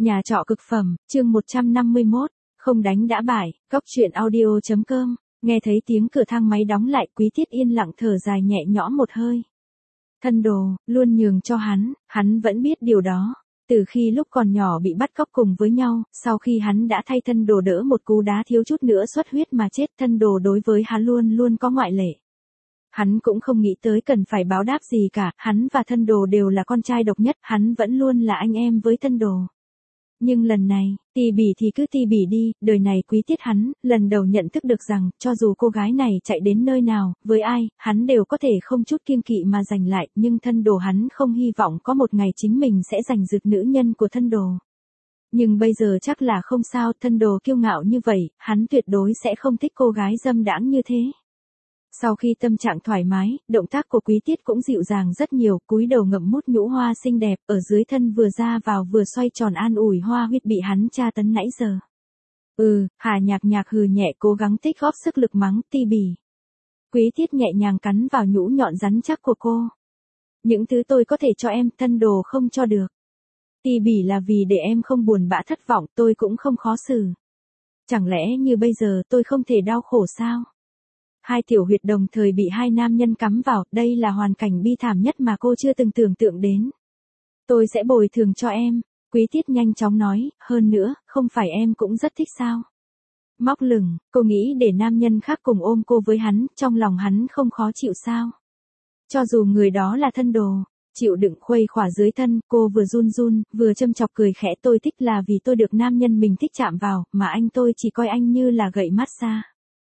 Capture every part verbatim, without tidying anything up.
Nhà trọ cực phẩm, chương một trăm năm mươi mốt, không đánh đã bại, góc truyện audio chấm com, nghe thấy tiếng cửa thang máy đóng lại, Quý Tiết yên lặng thở dài nhẹ nhõm một hơi. Thân Đồ, luôn nhường cho hắn, hắn vẫn biết điều đó. Từ khi lúc còn nhỏ bị bắt cóc cùng với nhau, sau khi hắn đã thay Thân Đồ đỡ một cú đá thiếu chút nữa xuất huyết mà chết, Thân Đồ đối với hắn luôn luôn có ngoại lệ. Hắn cũng không nghĩ tới cần phải báo đáp gì cả, hắn và Thân Đồ đều là con trai độc nhất, hắn vẫn luôn là anh em với Thân Đồ. Nhưng lần này, tì bỉ thì cứ tì bỉ đi, đời này Quý Tiết hắn, lần đầu nhận thức được rằng, cho dù cô gái này chạy đến nơi nào, với ai, hắn đều có thể không chút kiêng kỵ mà giành lại, nhưng Thân Đồ hắn không hy vọng có một ngày chính mình sẽ giành giật nữ nhân của Thân Đồ. Nhưng bây giờ chắc là không sao, Thân Đồ kiêu ngạo như vậy, hắn tuyệt đối sẽ không thích cô gái dâm đãng như thế. Sau khi tâm trạng thoải mái, động tác của Quý Tiết cũng dịu dàng rất nhiều, cúi đầu ngậm mút nhũ hoa xinh đẹp, ở dưới thân vừa ra vào vừa xoay tròn an ủi Hoa Huyết bị hắn tra tấn nãy giờ. Ừ, Hà Nhạc Nhạc hừ nhẹ cố gắng tích góp sức lực mắng tì bỉ. Quý Tiết nhẹ nhàng cắn vào nhũ nhọn rắn chắc của cô. Những thứ tôi có thể cho em, Thân Đồ không cho được. Tì bỉ là vì để em không buồn bã thất vọng, tôi cũng không khó xử. Chẳng lẽ như bây giờ tôi không thể đau khổ sao? Hai tiểu huyệt đồng thời bị hai nam nhân cắm vào, đây là hoàn cảnh bi thảm nhất mà cô chưa từng tưởng tượng đến. Tôi sẽ bồi thường cho em, Quý Tiết nhanh chóng nói, hơn nữa, không phải em cũng rất thích sao? Móc lửng, cô nghĩ để nam nhân khác cùng ôm cô với hắn, trong lòng hắn không khó chịu sao? Cho dù người đó là Thân Đồ, chịu đựng khuây khỏa dưới thân, cô vừa run run, vừa châm chọc cười khẽ, tôi thích là vì tôi được nam nhân mình thích chạm vào, mà anh tôi chỉ coi anh như là gậy massage.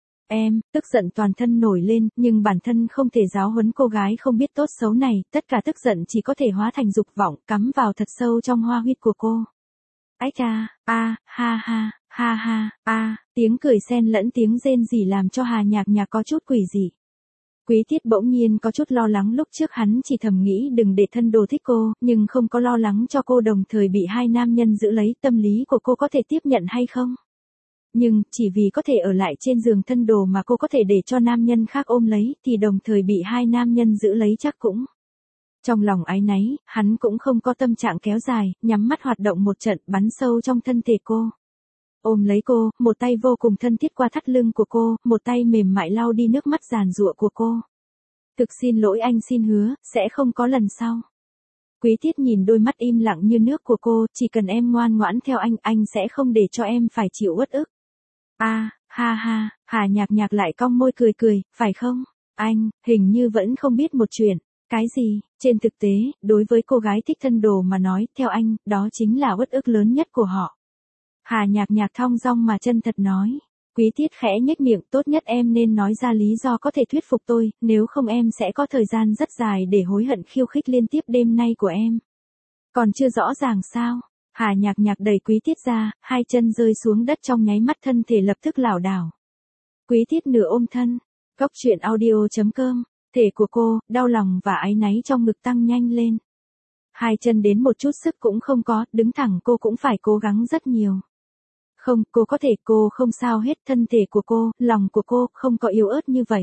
Em, tức giận toàn thân nổi lên, nhưng bản thân không thể giáo huấn cô gái không biết tốt xấu này, tất cả tức giận chỉ có thể hóa thành dục vọng, cắm vào thật sâu trong hoa huyết của cô. Ách a, a, ha ha, ha ha, a, tiếng cười xen lẫn tiếng rên rỉ làm cho Hà Nhạc Nhạc có chút quỷ dị. Quý Tiết bỗng nhiên có chút lo lắng, lúc trước hắn chỉ thầm nghĩ đừng để Thân Đồ thích cô, nhưng không có lo lắng cho cô đồng thời bị hai nam nhân giữ lấy, tâm lý của cô có thể tiếp nhận hay không? Nhưng, chỉ vì có thể ở lại trên giường Thân Đồ mà cô có thể để cho nam nhân khác ôm lấy, thì đồng thời bị hai nam nhân giữ lấy chắc cũng. Trong lòng áy náy, hắn cũng không có tâm trạng kéo dài, nhắm mắt hoạt động một trận, bắn sâu trong thân thể cô. Ôm lấy cô, một tay vô cùng thân thiết qua thắt lưng của cô, một tay mềm mại lau đi nước mắt giàn giụa của cô. Thực xin lỗi anh, xin hứa, sẽ không có lần sau. Quý Tiết nhìn đôi mắt im lặng như nước của cô, chỉ cần em ngoan ngoãn theo anh, anh sẽ không để cho em phải chịu uất ức. A, à, ha ha, Hà Nhạc Nhạc lại cong môi cười cười, phải không? Anh, hình như vẫn không biết một chuyện. Cái gì? Trên thực tế, đối với cô gái thích Thân Đồ mà nói, theo anh, đó chính là uất ức lớn nhất của họ. Hà Nhạc Nhạc thong dong mà chân thật nói. Quý Tiết khẽ nhếch miệng, tốt nhất em nên nói ra lý do có thể thuyết phục tôi, nếu không em sẽ có thời gian rất dài để hối hận khiêu khích liên tiếp đêm nay của em. Còn chưa rõ ràng sao? Hà Nhạc Nhạc đẩy Quý Tiết ra, hai chân rơi xuống đất trong nháy mắt, thân thể lập tức lảo đảo. Quý Tiết nửa ôm thân, góc truyện audio chấm com, thể của cô, đau lòng và áy náy trong ngực tăng nhanh lên. Hai chân đến một chút sức cũng không có, đứng thẳng cô cũng phải cố gắng rất nhiều. Không, cô có thể, cô không sao hết, thân thể của cô, lòng của cô, không có yếu ớt như vậy.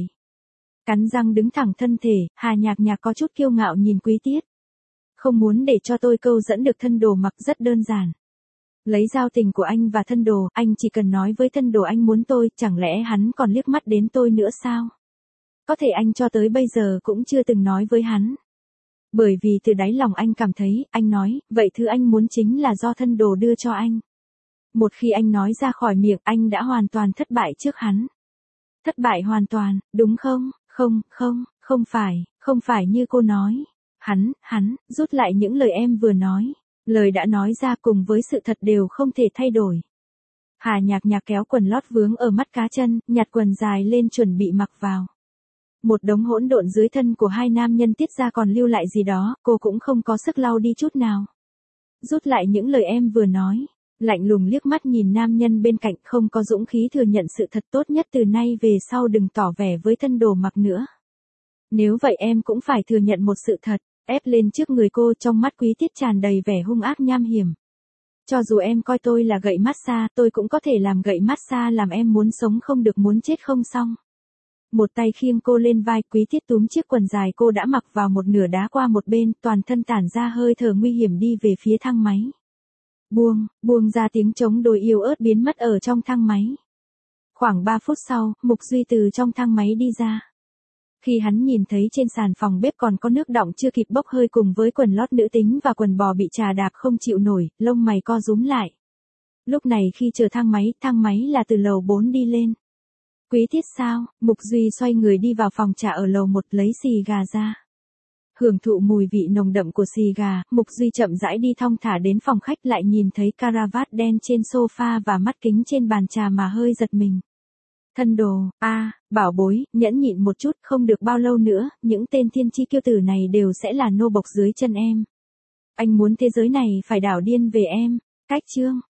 Cắn răng đứng thẳng thân thể, Hà Nhạc Nhạc có chút kiêu ngạo nhìn Quý Tiết. Không muốn để cho tôi câu dẫn được Thân Đồ mặc, rất đơn giản. Lấy giao tình của anh và Thân Đồ, anh chỉ cần nói với Thân Đồ anh muốn tôi, chẳng lẽ hắn còn liếc mắt đến tôi nữa sao? Có thể anh cho tới bây giờ cũng chưa từng nói với hắn. Bởi vì từ đáy lòng anh cảm thấy, anh nói, vậy thứ anh muốn chính là do Thân Đồ đưa cho anh. Một khi anh nói ra khỏi miệng, anh đã hoàn toàn thất bại trước hắn. Thất bại hoàn toàn, đúng không? Không, không, không phải, không phải như cô nói. Hắn, hắn, rút lại những lời em vừa nói. Lời đã nói ra cùng với sự thật đều không thể thay đổi. Hà Nhạc Nhạc kéo quần lót vướng ở mắt cá chân, nhặt quần dài lên chuẩn bị mặc vào. Một đống hỗn độn dưới thân của hai nam nhân tiết ra còn lưu lại gì đó, cô cũng không có sức lau đi chút nào. Rút lại những lời em vừa nói. Lạnh lùng liếc mắt nhìn nam nhân bên cạnh, không có dũng khí thừa nhận sự thật, tốt nhất từ nay về sau đừng tỏ vẻ với Thân Đồ mặc nữa. Nếu vậy em cũng phải thừa nhận một sự thật, ép lên trước người cô, trong mắt Quý Tiết tràn đầy vẻ hung ác nham hiểm. Cho dù em coi tôi là gậy massage, tôi cũng có thể làm gậy massage làm em muốn sống không được muốn chết không xong. Một tay khiêng cô lên vai, Quý Tiết túm chiếc quần dài cô đã mặc vào một nửa đá qua một bên, toàn thân tản ra hơi thở nguy hiểm đi về phía thang máy. Buông, buông ra tiếng trống đôi yếu ớt biến mất ở trong thang máy. Khoảng ba phút sau, Mục Duy từ trong thang máy đi ra. Khi hắn nhìn thấy trên sàn phòng bếp còn có nước đọng chưa kịp bốc hơi cùng với quần lót nữ tính và quần bò bị trà đạp không chịu nổi, lông mày co rúm lại. Lúc này khi chờ thang máy, thang máy là từ lầu bốn đi lên. Quý Tiết sao? Mục Duy xoay người đi vào phòng trà ở lầu một lấy xì gà ra. Hưởng thụ mùi vị nồng đậm của xì gà, Mục Duy chậm rãi đi thong thả đến phòng khách lại nhìn thấy caravat đen trên sofa và mắt kính trên bàn trà mà hơi giật mình. Thân đồ, a, à, bảo bối, nhẫn nhịn một chút, không được bao lâu nữa, những tên thiên chi kiêu tử này đều sẽ là nô bộc dưới chân em. Anh muốn thế giới này phải đảo điên về em. Cách chương